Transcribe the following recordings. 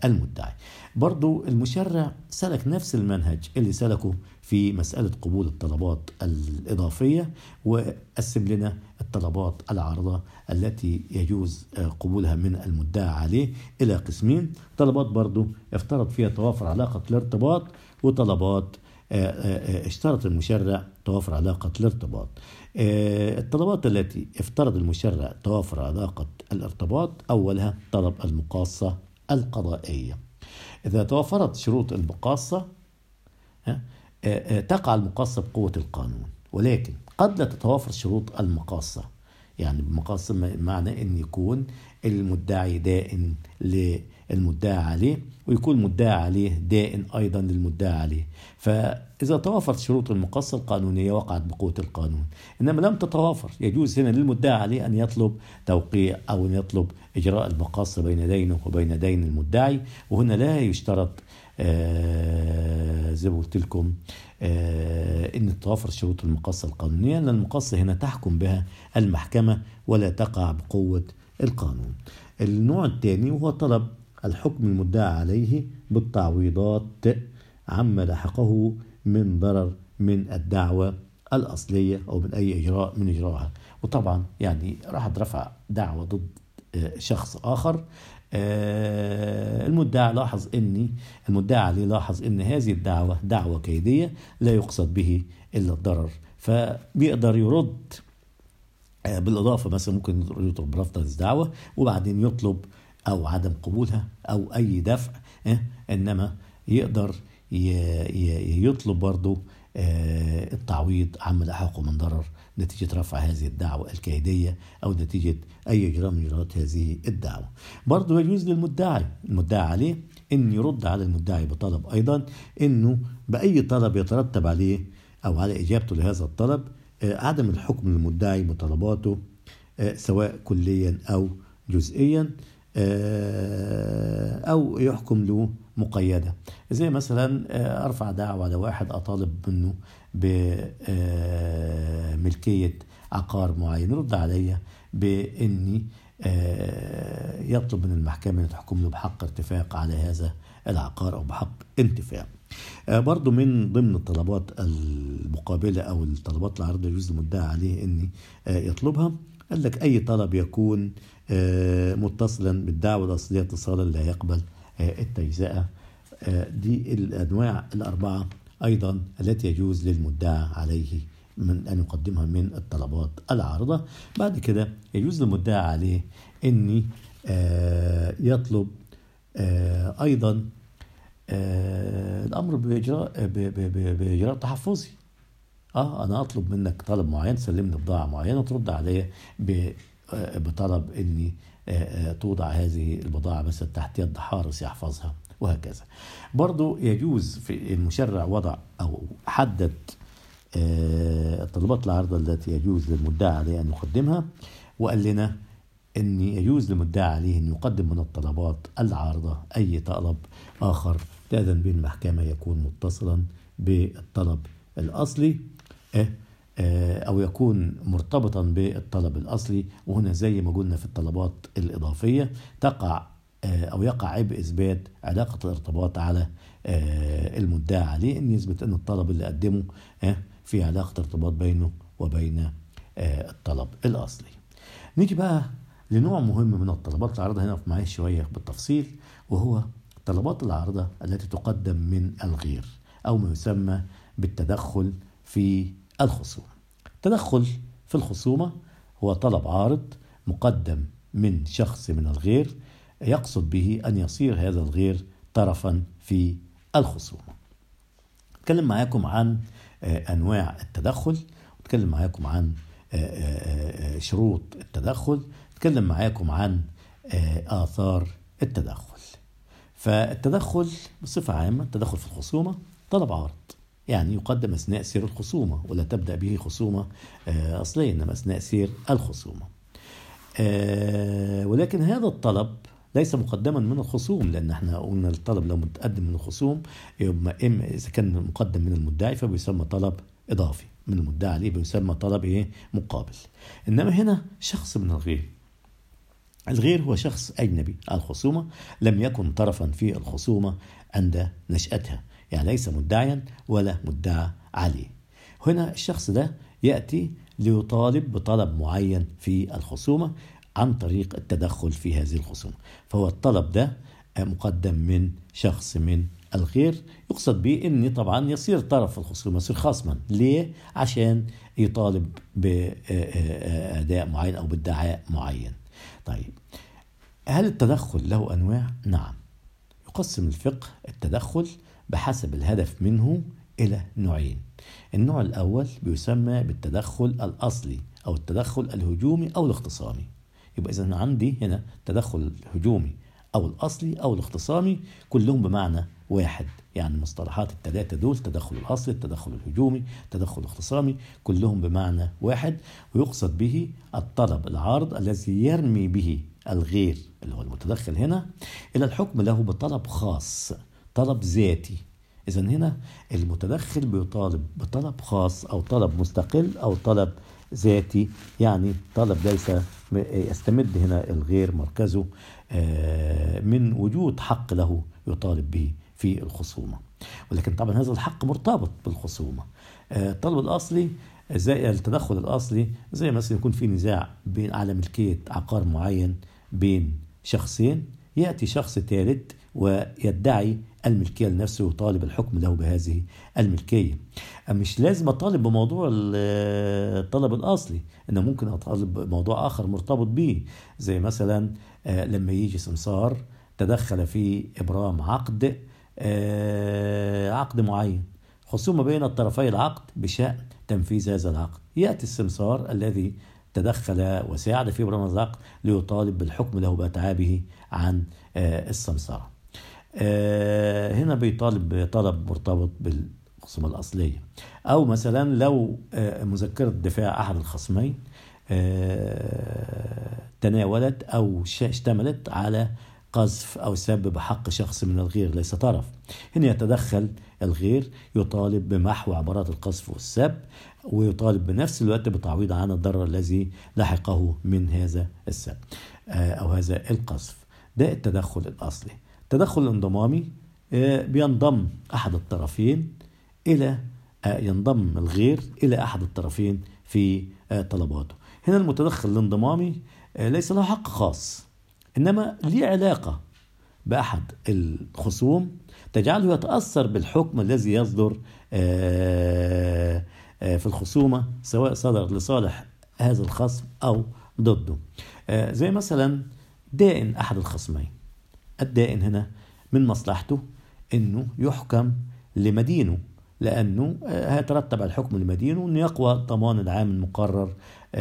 المدعي. برضو المشرع سلك نفس المنهج اللي سلكه في مسألة قبول الطلبات الإضافية، وقسم لنا الطلبات العارضة التي يجوز قبولها من المدعى عليه إلى قسمين. طلبات برضو افترض فيها توافر علاقة الارتباط، وطلبات اشترط المشرع توافر علاقة الارتباط. الطلبات التي افترض المشرع توافر علاقة الارتباط أولها طلب المقاصة القضائية. إذا توفرت شروط المقاصة تقع المقاصة بقوة القانون، ولكن قد لا تتوافر شروط المقاصة. يعني المقاصة معنى أن يكون المدعي دائن للمدعى عليه، ويكون المدعى عليه دائن أيضا للمدعى عليه. فإذا توافرت شروط المقاصة القانونية وقعت بقوة القانون. إنما لم تتوافر، يجوز هنا للمدعى عليه أن يطلب توقيع أو أن يطلب إجراء المقاصة بين دينه وبين دين المدعي. وهنا لا يشترط زي ما قلت لكم ان تتوافر شروط المقاصة القانونية، لأن المقاصة هنا تحكم بها المحكمة ولا تقع بقوة القانون. النوع الثاني هو طلب الحكم المدعى عليه بالتعويضات عما لحقه من ضرر من الدعوة الأصلية أو من أي إجراء من إجراءها. وطبعا يعني راح رفع دعوة ضد شخص آخر، المدعي عليه لاحظ ان هذه الدعوة دعوة كيدية لا يقصد به الا الضرر، فبيقدر يرد بالاضافة. مثلا ممكن يطلب رفض الدعوة وبعدين يطلب او عدم قبولها او اي دفع، انما يقدر يطلب برضو التعويض عما لحقه من ضرر نتيجة رفع هذه الدعوة الكيدية أو نتيجة أي إجراء من إجراءات هذه الدعوة. برضو يجوز للمدعي عليه أن يرد على المدعي بطلب أيضا أنه بأي طلب يترتب عليه أو على إجابته لهذا الطلب عدم الحكم للمدعي بطلباته سواء كليا أو جزئيا، أو يحكم له مقيدة. زي مثلا أرفع دعوة على واحد أطالب منه بملكية عقار معين، يرد علي بأني يطلب من المحكمة أن تحكم له بحق ارتفاق على هذا العقار أو بحق انتفاع. برضو من ضمن الطلبات المقابلة أو الطلبات العارضة يجوز المدعي عليه أن يطلبها. قال لك أي طلب يكون متصلا بالدعوة الأصلية اتصالا لا يقبل التجزئة. دي الأنواع الأربعة أيضا التي يجوز للمدعى عليه من أن يقدمها من الطلبات العارضة. بعد كده يجوز للمدعى عليه أن يطلب أيضا الأمر بإجراء تحفظي. أنا أطلب منك طلب معين، سلمني بضاعة معينة، ترد علي بطلب أني توضع هذه البضاعة مثلا تحت يد حارس يحفظها، وهكذا. برضو يجوز في المشرع وضع أو حدد الطلبات العارضة التي يجوز للمدعى عليه أن يقدمها، وقال لنا أن يجوز للمدعى عليه أن يقدم من الطلبات العارضة أي طلب آخر تأذن به المحكمة يكون متصلا بالطلب الأصلي أو يكون مرتبطا بالطلب الأصلي. وهنا زي ما قلنا في الطلبات الإضافية تقع أو يقع عبء إثبات علاقة الارتباط على المدعى عليه، أن يثبت أن الطلب اللي قدمه في علاقة ارتباط بينه وبين الطلب الأصلي. نيجي بقى لنوع مهم من الطلبات العارضة هنا معايا شوية بالتفصيل، وهو الطلبات العارضة التي تقدم من الغير أو ما يسمى بالتدخل في الخصومة. التدخل في الخصومة هو طلب عارض مقدم من شخص من الغير يقصد به أن يصير هذا الغير طرفا في الخصومة. أتكلم معاكم عن أنواع التدخل، أتكلم معاكم عن شروط التدخل، أتكلم معاكم عن آثار التدخل. فالتدخل بصفة عامة، التدخل في الخصومة طلب عارض، يعني يقدم أثناء سير الخصومة، ولا تبدأ به خصومة أصلية، إنما أثناء سير الخصومة. ولكن هذا الطلب ليس مقدما من الخصوم، لأن احنا قلنا الطلب لو متقدم من الخصوم إما إذا كان مقدم من المدعي فبيسمى طلب إضافي، من المدعي عليه بيسمى طلب مقابل. إنما هنا شخص من الغير الغير هو شخص أجنبي. الخصومة لم يكن طرفا في الخصومة عند نشأتها، يعني ليس مدعيا ولا مدعى عليه. هنا الشخص ده يأتي ليطالب بطلب معين في الخصومة عن طريق التدخل في هذه الخصومة، فهو الطلب ده مقدم من شخص من الغير، يقصد به أن طبعا يصير طرف في الخصومة، يصير خصما. ليه؟ عشان يطالب بأداء معين أو بادعاء معين. طيب، هل التدخل له أنواع؟ نعم. يقسم الفقه التدخل بحسب الهدف منه إلى نوعين. النوع الأول بيسمى بالتدخل الأصلي أو التدخل الهجومي أو الاختصامي. يبقى إذن عندي هنا تدخل الهجومي أو الأصلي أو الاختصامي كلهم بمعنى واحد، يعني مصطلحات الثلاثة دول، تدخل الأصلي، التدخل الهجومي، التدخل الاختصامي، كلهم بمعنى واحد. ويقصد به الطلب العارض الذي يرمي به الغير اللي هو المتدخل هنا إلى الحكم له بطلب خاص، طلب ذاتي. إذن هنا المتدخل بيطالب بطلب خاص أو طلب مستقل أو طلب ذاتي، يعني طلب ليس يستمد هنا الغير مركزه من وجود حق له يطالب به في الخصومة، ولكن طبعا هذا الحق مرتبط بالخصومة. الطلب الأصلي زي التدخل الأصلي، زي مثلا يكون في نزاع بين على ملكية عقار معين بين شخصين، يأتي شخص ثالث ويدعي الملكية لنفسه ويطالب الحكم له بهذه الملكية. مش لازم أطالب بموضوع الطلب الأصلي، إنه ممكن أطالب بموضوع آخر مرتبط به، زي مثلا لما يجي سمسار تدخل في إبرام عقد معين، خصومة بين الطرفي العقد بشأن تنفيذ هذا العقد، يأتي السمسار الذي تدخل وساعد في إبرام العقد ليطالب بالحكم له بأتعابه عن السمسرة. هنا بيطالب بطلب مرتبط بالخصومة الأصلية. أو مثلا لو مذكرة دفاع أحد الخصمين تناولت أو اشتملت على قذف أو سب بحق شخص من الغير ليس طرف، هنا يتدخل الغير يطالب بمحو عبارات القذف والسب، ويطالب بنفس الوقت بتعويض عن الضرر الذي لحقه من هذا السب أو هذا القذف. ده التدخل الأصلي. التدخل الانضمامي بينضم أحد الطرفين ينضم الغير إلى أحد الطرفين في طلباته. هنا المتدخل الانضمامي ليس له حق خاص، إنما ليه علاقة بأحد الخصوم تجعله يتأثر بالحكم الذي يصدر في الخصومة، سواء صدر لصالح هذا الخصم أو ضده. زي مثلا دائن أحد الخصمين، الدائن هنا من مصلحته أنه يحكم لمدينه، لأنه هيترتب على الحكم لمدينه أنه يقوى الضمان العام المقرر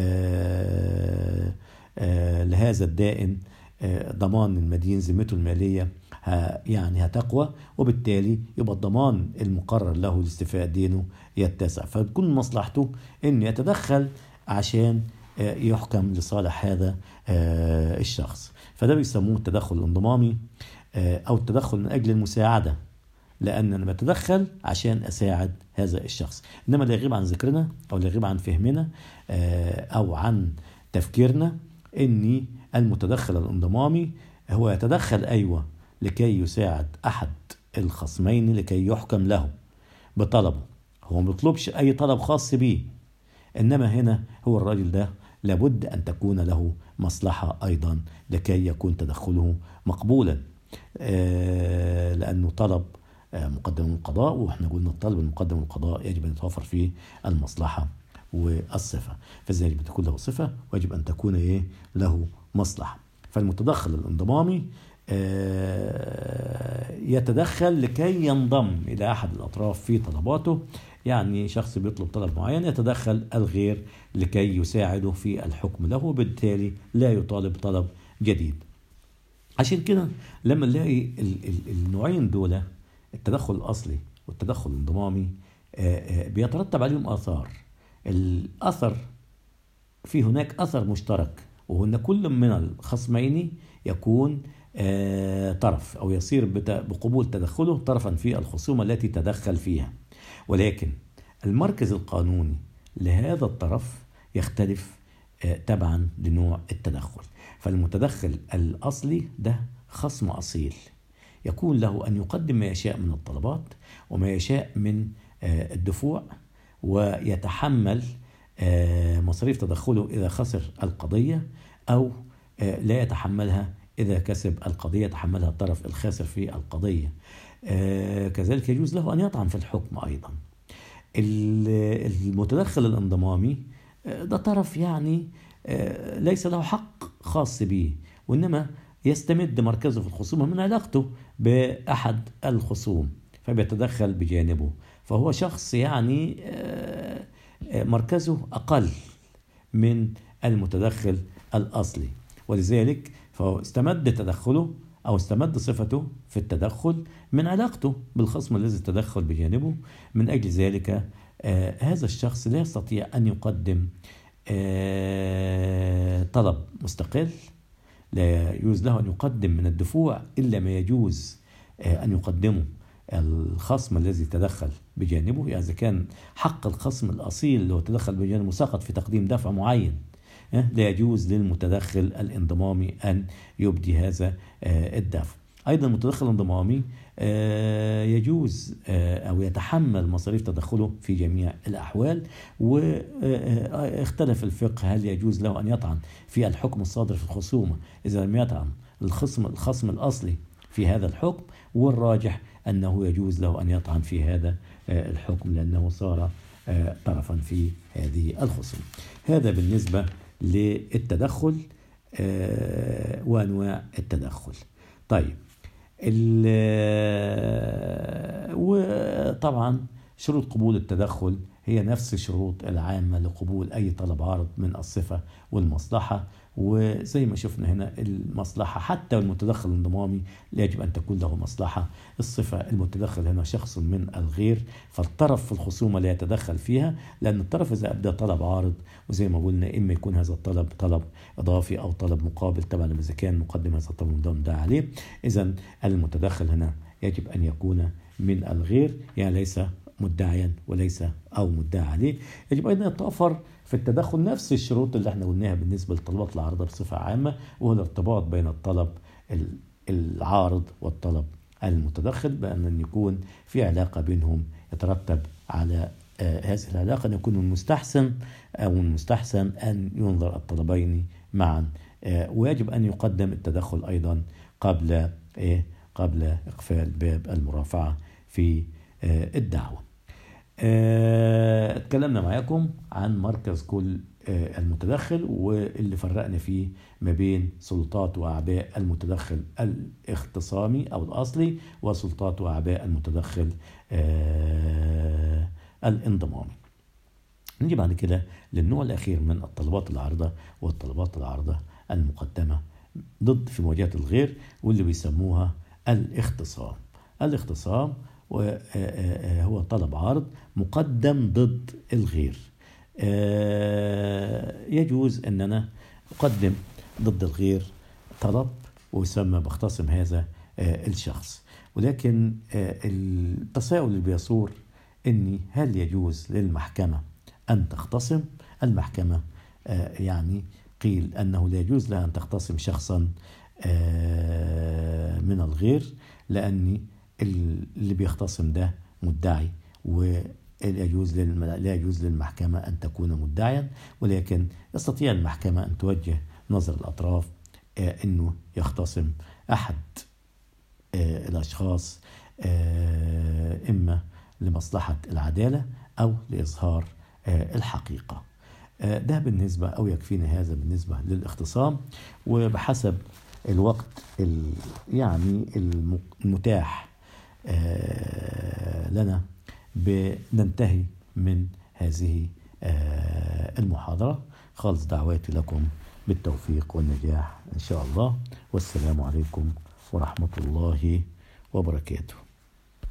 لهذا الدائن، ضمان المدين ذمته المالية يعني هتقوى، وبالتالي يبقى الضمان المقرر له لاستيفاء دينه يتسع، فتكون مصلحته أن يتدخل عشان يحكم لصالح هذا الشخص. فده بيسموه التدخل الانضمامي أو التدخل من أجل المساعدة، لأن أنا بتدخل عشان أساعد هذا الشخص، إنما لا يغيب عن ذكرنا أو لا يغيب عن فهمنا أو عن تفكيرنا أني المتدخل الانضمامي هو يتدخل أيوة لكي يساعد أحد الخصمين لكي يحكم له بطلبه، هو ما بيطلبش أي طلب خاص به، إنما هنا هو الراجل ده لابد أن تكون له مصلحة أيضا لكي يكون تدخله مقبولا، لأنه طلب مقدم من القضاء، وإحنا قلنا الطلب المقدم من القضاء يجب أن يتوفر فيه المصلحة والصفة، فإذا يجب أن تكون له صفة ويجب أن تكون له مصلحة. فالمتدخل الانضمامي يتدخل لكي ينضم إلى أحد الأطراف في طلباته، يعني شخص بيطلب طلب معين يتدخل الغير لكي يساعده في الحكم له، وبالتالي لا يطالب طلب جديد. عشان كده لما نلاقي النوعين دول، التدخل الأصلي والتدخل الانضمامي، بيترتب عليهم آثار. الأثر في هناك أثر مشترك، وهو أن كل من الخصمين يكون طرف أو يصير بقبول تدخله طرفا في الخصومة التي تدخل فيها، ولكن المركز القانوني لهذا الطرف يختلف تبعا لنوع التدخل. فالمتدخل الأصلي ده خصم أصيل يكون له أن يقدم ما يشاء من الطلبات وما يشاء من الدفوع، ويتحمل مصاريف تدخله إذا خسر القضية، أو لا يتحملها إذا كسب القضية، يتحملها الطرف الخاسر في القضية. كذلك يجوز له أن يطعن في الحكم أيضا. المتدخل الانضمامي ده طرف يعني ليس له حق خاص به، وإنما يستمد مركزه في الخصومة من علاقته بأحد الخصوم فبيتدخل بجانبه، فهو شخص يعني مركزه أقل من المتدخل الأصلي، ولذلك فهو استمد تدخله أو استمد صفته في التدخل من علاقته بالخصم الذي تدخل بجانبه. من أجل ذلك هذا الشخص لا يستطيع أن يقدم طلب مستقل، لا يجوز له أن يقدم من الدفوع إلا ما يجوز أن يقدمه الخصم الذي تدخل بجانبه. يعني إذا كان حق الخصم الأصيل اللي هو تدخل بجانبه سقط في تقديم دفع معين، لا يجوز للمتدخل الانضمامي أن يبدي هذا الدفع. أيضا المتدخل الانضمامي يجوز أو يتحمل مصاريف تدخله في جميع الأحوال، واختلف الفقه هل يجوز له أن يطعن في الحكم الصادر في الخصومة إذا لم يطعن الخصم الأصلي في هذا الحكم، والراجح أنه يجوز له أن يطعن في هذا الحكم لأنه صار طرفا في هذه الخصومة. هذا بالنسبة للتدخل وأنواع التدخل. طيب، وطبعا شروط قبول التدخل هي نفس الشروط العامة لقبول أي طلب عارض من الصفة والمصلحة. وزي ما شفنا هنا المصلحة حتى المتدخل الانضمامي يجب أن تكون له مصلحة. الصفة المتدخل هنا شخص من الغير، فالطرف في الخصومة لا يتدخل فيها، لأن الطرف إذا أبدى طلب عارض وزي ما قلنا إما يكون هذا الطلب طلب إضافي أو طلب مقابل، طبعا إذا كان مقدم هذا الطلب ده عليه، إذن المتدخل هنا يجب أن يكون من الغير، يعني ليس مدعيا وليس أو مدعى عليه. يجب أيضا يتوفر في التدخل نفس الشروط اللي احنا قلناها بالنسبة للطلبات العارضة بصفة عامة، وهو الارتباط بين الطلب العارض والطلب المتدخل، بأن يكون في علاقة بينهم يترتب على هذه العلاقة أن يكون المستحسن أن ينظر الطلبين معا، ويجب أن يقدم التدخل أيضا قبل إقفال باب المرافعة في الدعوة. اتكلمنا معاكم عن مركز كل المتدخل واللي فرقنا فيه ما بين سلطات وأعباء المتدخل الاختصامي أو الأصلي وسلطات وأعباء المتدخل الانضمامي. نيجي بعد كده للنوع الأخير من الطلبات العارضة، والطلبات العارضة المقدمة ضد في مواجهة الغير، واللي بيسموها الاختصام. الاختصام هو طلب عارض مقدم ضد الغير. يجوز أن أنا أقدم ضد الغير طلب ويسمى بختصم هذا الشخص، ولكن التساؤل اللي بيصور إني هل يجوز للمحكمة أن تختصم؟ المحكمة يعني قيل أنه لا يجوز لها أن تختصم شخصا من الغير، لأن اللي بيختصم ده مدعي، ولا يجوز للمحكمة أن تكون مدعيا، ولكن يستطيع المحكمة أن توجه نظر الأطراف أنه يختصم أحد الأشخاص إما لمصلحة العدالة أو لإظهار الحقيقة. ده بالنسبة أو يكفينا هذا بالنسبة للاختصام. وبحسب الوقت يعني المتاح لنا بننتهي من هذه المحاضرة. خالص دعواتي لكم بالتوفيق والنجاح إن شاء الله، والسلام عليكم ورحمة الله وبركاته.